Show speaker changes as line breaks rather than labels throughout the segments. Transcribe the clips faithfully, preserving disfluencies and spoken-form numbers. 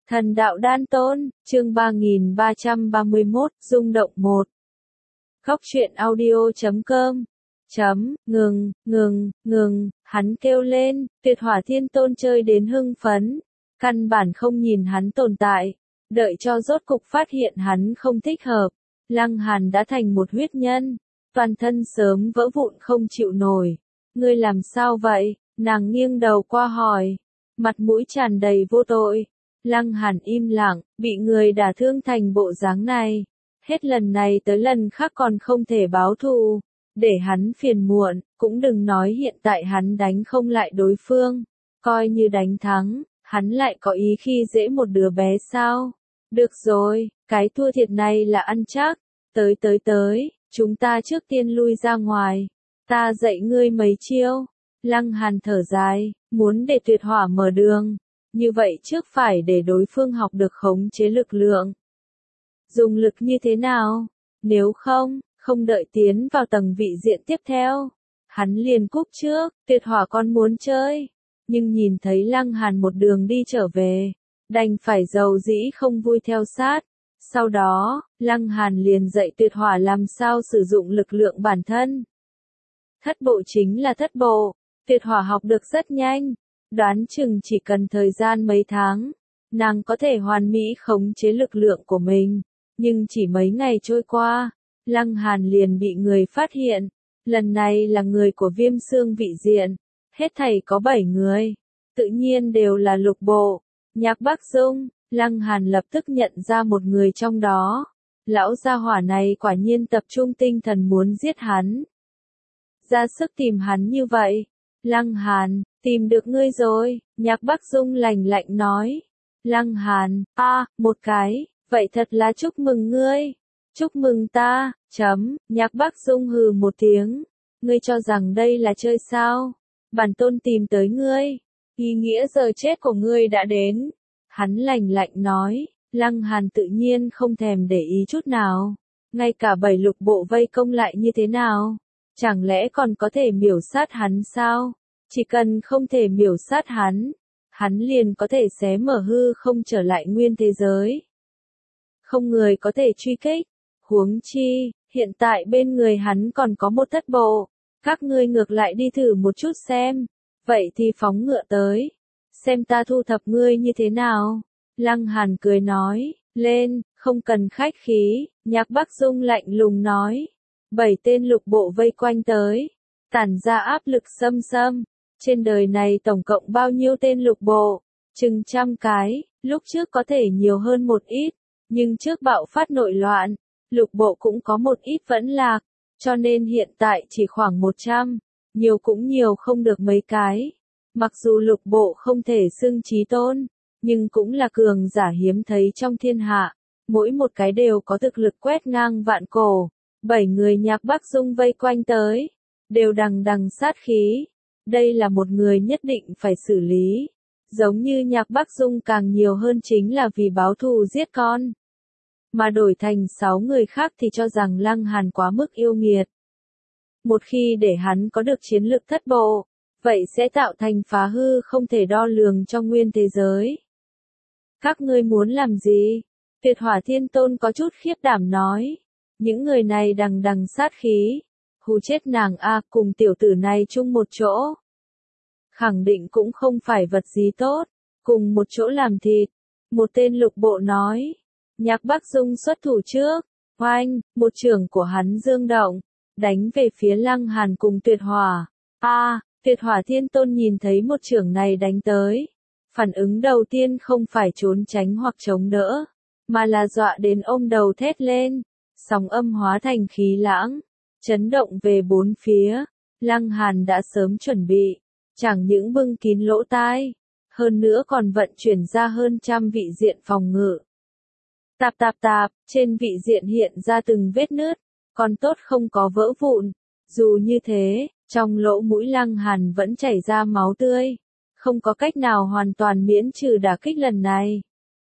Thần đạo đan tôn, chương ba nghìn ba trăm ba mươi mốt, rung động một. Góc truyện audio chấm com. Chấm, ngừng, ngừng, ngừng, hắn kêu lên, tuyệt hỏa thiên tôn chơi đến hưng phấn. Căn bản không nhìn hắn tồn tại. Đợi cho rốt cục phát hiện hắn không thích hợp. Lăng Hàn đã thành một huyết nhân. Toàn thân sớm vỡ vụn không chịu nổi. Ngươi làm sao vậy? Nàng nghiêng đầu qua hỏi. Mặt mũi tràn đầy vô tội. Lăng Hàn im lặng, bị người đả thương thành bộ dáng này. Hết lần này tới lần khác còn không thể báo thù. Để hắn phiền muộn, cũng đừng nói hiện tại hắn đánh không lại đối phương. Coi như đánh thắng, hắn lại có ý khi dễ một đứa bé sao? Được rồi, cái thua thiệt này là ăn chắc. Tới tới tới, chúng ta trước tiên lui ra ngoài. Ta dạy ngươi mấy chiêu. Lăng Hàn thở dài, muốn để tuyệt hỏa mở đường. Như vậy trước phải để đối phương học được khống chế lực lượng. Dùng lực như thế nào? Nếu không, không đợi tiến vào tầng vị diện tiếp theo. Hắn liền cúp trước, tuyệt hỏa con muốn chơi. Nhưng nhìn thấy Lăng Hàn một đường đi trở về. Đành phải dầu dĩ không vui theo sát. Sau đó, Lăng Hàn liền dạy tuyệt hỏa làm sao sử dụng lực lượng bản thân. Thất bộ chính là thất bộ. Tuyệt hỏa học được rất nhanh. Đoán chừng chỉ cần thời gian mấy tháng, nàng có thể hoàn mỹ khống chế lực lượng của mình. Nhưng chỉ mấy ngày trôi qua, Lăng Hàn liền bị người phát hiện. Lần này là người của Viêm Xương vị diện. Hết thảy có bảy người. Tự nhiên đều là lục bộ. Nhạc Bắc Dung, Lăng Hàn lập tức nhận ra một người trong đó. Lão gia hỏa này quả nhiên tập trung tinh thần muốn giết hắn. Ra sức tìm hắn như vậy. Lăng Hàn, tìm được ngươi rồi, Nhạc Bắc Dung lạnh lạnh nói. Lăng Hàn, a, à, một cái, vậy thật là chúc mừng ngươi. Chúc mừng ta, chấm, Nhạc Bắc Dung hừ một tiếng. Ngươi cho rằng đây là chơi sao? Bản tôn tìm tới ngươi. Ý nghĩa giờ chết của ngươi đã đến. Hắn lạnh lạnh nói, Lăng Hàn tự nhiên không thèm để ý chút nào. Ngay cả bảy lục bộ vây công lại như thế nào? Chẳng lẽ còn có thể miểu sát hắn sao? Chỉ cần không thể miểu sát hắn, hắn liền có thể xé mở hư không trở lại nguyên thế giới. Không người có thể truy kích. Huống chi, hiện tại bên người hắn còn có một thất bộ. Các ngươi ngược lại đi thử một chút xem. Vậy thì phóng ngựa tới. Xem ta thu thập ngươi như thế nào. Lăng Hàn cười nói, lên, không cần khách khí. Nhạc Bắc Dung lạnh lùng nói. Bảy tên lục bộ vây quanh tới. Tản ra áp lực xâm xâm. Trên đời này tổng cộng bao nhiêu tên lục bộ? Chừng trăm cái, lúc trước có thể nhiều hơn một ít. Nhưng trước bạo phát nội loạn, lục bộ cũng có một ít vẫn lạc. Cho nên hiện tại chỉ khoảng một trăm. Nhiều cũng nhiều không được mấy cái. Mặc dù lục bộ không thể xưng chí tôn, nhưng cũng là cường giả hiếm thấy trong thiên hạ. Mỗi một cái đều có thực lực quét ngang vạn cổ. Bảy người Nhạc Bắc Dung vây quanh tới, đều đằng đằng sát khí. Đây là một người nhất định phải xử lý. Giống như Nhạc Bắc Dung càng nhiều hơn chính là vì báo thù giết con. Mà đổi thành sáu người khác thì cho rằng Lăng Hàn quá mức yêu nghiệt. Một khi để hắn có được chiến lực thất bộ, vậy sẽ tạo thành phá hư không thể đo lường trong nguyên thế giới. Các ngươi muốn làm gì? Tuyệt hỏa thiên tôn có chút khiếp đảm nói. Những người này đằng đằng sát khí. Hù chết nàng a, cùng tiểu tử này chung một chỗ. Khẳng định cũng không phải vật gì tốt. Cùng một chỗ làm thịt. Một tên lục bộ nói. Nhạc Bắc Dung xuất thủ trước. Oanh, một trưởng của hắn dương động. Đánh về phía Lăng Hàn cùng tuyệt hỏa. A, à, tuyệt hỏa thiên tôn nhìn thấy một trưởng này đánh tới. Phản ứng đầu tiên không phải trốn tránh hoặc chống đỡ. Mà là dọa đến ôm đầu thét lên. Sóng âm hóa thành khí lãng. Chấn động về bốn phía. Lăng Hàn đã sớm chuẩn bị. Chẳng những bưng kín lỗ tai. Hơn nữa còn vận chuyển ra hơn trăm vị diện phòng ngự. Tạp tạp tạp, trên vị diện hiện ra từng vết nứt. Còn tốt không có vỡ vụn. Dù như thế, trong lỗ mũi Lăng Hàn vẫn chảy ra máu tươi. Không có cách nào hoàn toàn miễn trừ đả kích lần này.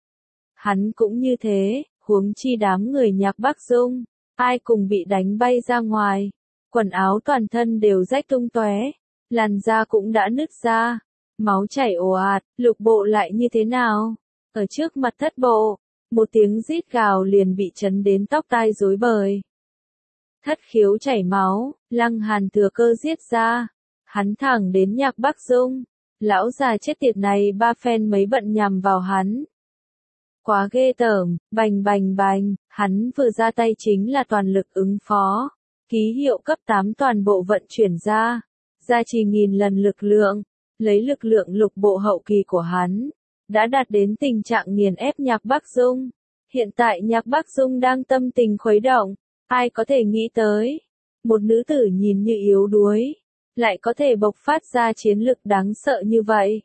Hắn cũng như thế, huống chi đám người Nhạc Bắc Dung. Ai cùng bị đánh bay ra ngoài. Quần áo toàn thân đều rách tung tóe. Làn da cũng đã nứt ra. Máu chảy ồ ạt, lục bộ lại như thế nào? Ở trước mặt thất bộ, một tiếng rít gào liền bị chấn đến tóc tai rối bời. Thất khiếu chảy máu, Lăng Hàn thừa cơ giết ra. Hắn thẳng đến Nhạc Bắc Dung. Lão già chết tiệt này ba phen mấy bận nhằm vào hắn. Quá ghê tởm, bành bành bành, hắn vừa ra tay chính là toàn lực ứng phó. Ký hiệu cấp tám toàn bộ vận chuyển ra. Gia trì nghìn lần lực lượng. Lấy lực lượng lục bộ hậu kỳ của hắn. Đã đạt đến tình trạng nghiền ép Nhạc Bắc Dung. Hiện tại Nhạc Bắc Dung đang tâm tình khuấy động. Ai có thể nghĩ tới. Một nữ tử nhìn như yếu đuối. Lại có thể bộc phát ra chiến lực đáng sợ như vậy.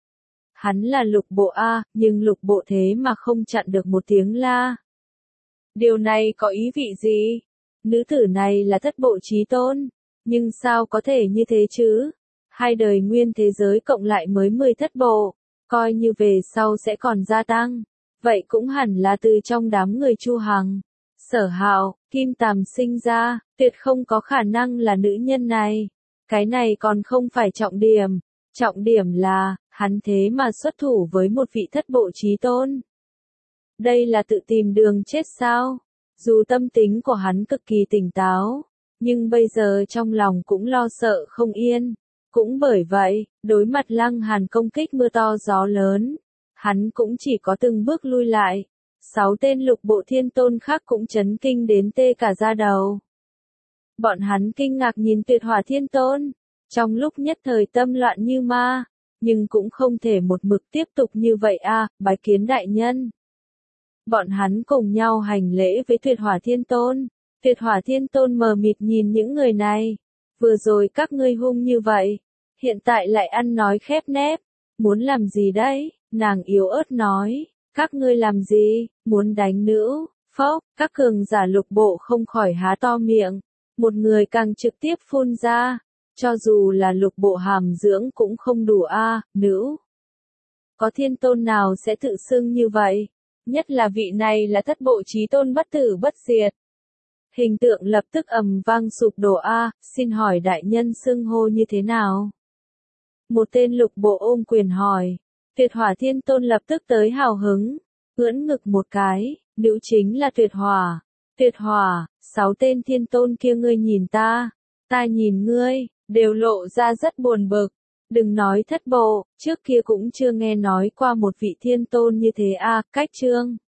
Hắn là lục bộ A, nhưng lục bộ thế mà không chặn được một tiếng la. Điều này có ý vị gì? Nữ tử này là thất bộ chí tôn. Nhưng sao có thể như thế chứ? Hai đời nguyên thế giới cộng lại mới mười thất bộ. Coi như về sau sẽ còn gia tăng. Vậy cũng hẳn là từ trong đám người Chu Hằng. Sở Hạo, Kim Tàm sinh ra, tuyệt không có khả năng là nữ nhân này. Cái này còn không phải trọng điểm. Trọng điểm là, hắn thế mà xuất thủ với một vị thất bộ chí tôn. Đây là tự tìm đường chết sao? Dù tâm tính của hắn cực kỳ tỉnh táo, nhưng bây giờ trong lòng cũng lo sợ không yên. Cũng bởi vậy, đối mặt Lăng Hàn công kích mưa to gió lớn, hắn cũng chỉ có từng bước lui lại. Sáu tên lục bộ thiên tôn khác cũng chấn kinh đến tê cả da đầu. Bọn hắn kinh ngạc nhìn Tuyệt Hỏa Thiên Tôn, trong lúc nhất thời tâm loạn như ma, nhưng cũng không thể một mực tiếp tục như vậy a, bái kiến đại nhân. Bọn hắn cùng nhau hành lễ với Tuyệt Hỏa Thiên Tôn. Tuyệt Hỏa Thiên Tôn mờ mịt nhìn những người này. Vừa rồi các ngươi hung như vậy, hiện tại lại ăn nói khép nép, muốn làm gì đấy? Nàng yếu ớt nói, các ngươi làm gì? Muốn đánh nữ? Phốc, các cường giả lục bộ không khỏi há to miệng. Một người càng trực tiếp phun ra, cho dù là lục bộ hàm dưỡng cũng không đủ a, nữ. Có thiên tôn nào sẽ tự xưng như vậy? Nhất là vị này là thất bộ chí tôn bất tử bất diệt. Hình tượng lập tức ầm vang sụp đổ a, xin hỏi đại nhân xưng hô như thế nào? Một tên lục bộ ôm quyền hỏi. Tuyệt Hỏa Thiên Tôn lập tức tới hào hứng, ưỡn ngực một cái, nữ chính là Tuyệt Hỏa. Tuyệt Hỏa, sáu tên thiên tôn kia ngươi nhìn ta, ta nhìn ngươi, đều lộ ra rất buồn bực. Đừng nói thất bộ, trước kia cũng chưa nghe nói qua một vị thiên tôn như thế a, cách chương.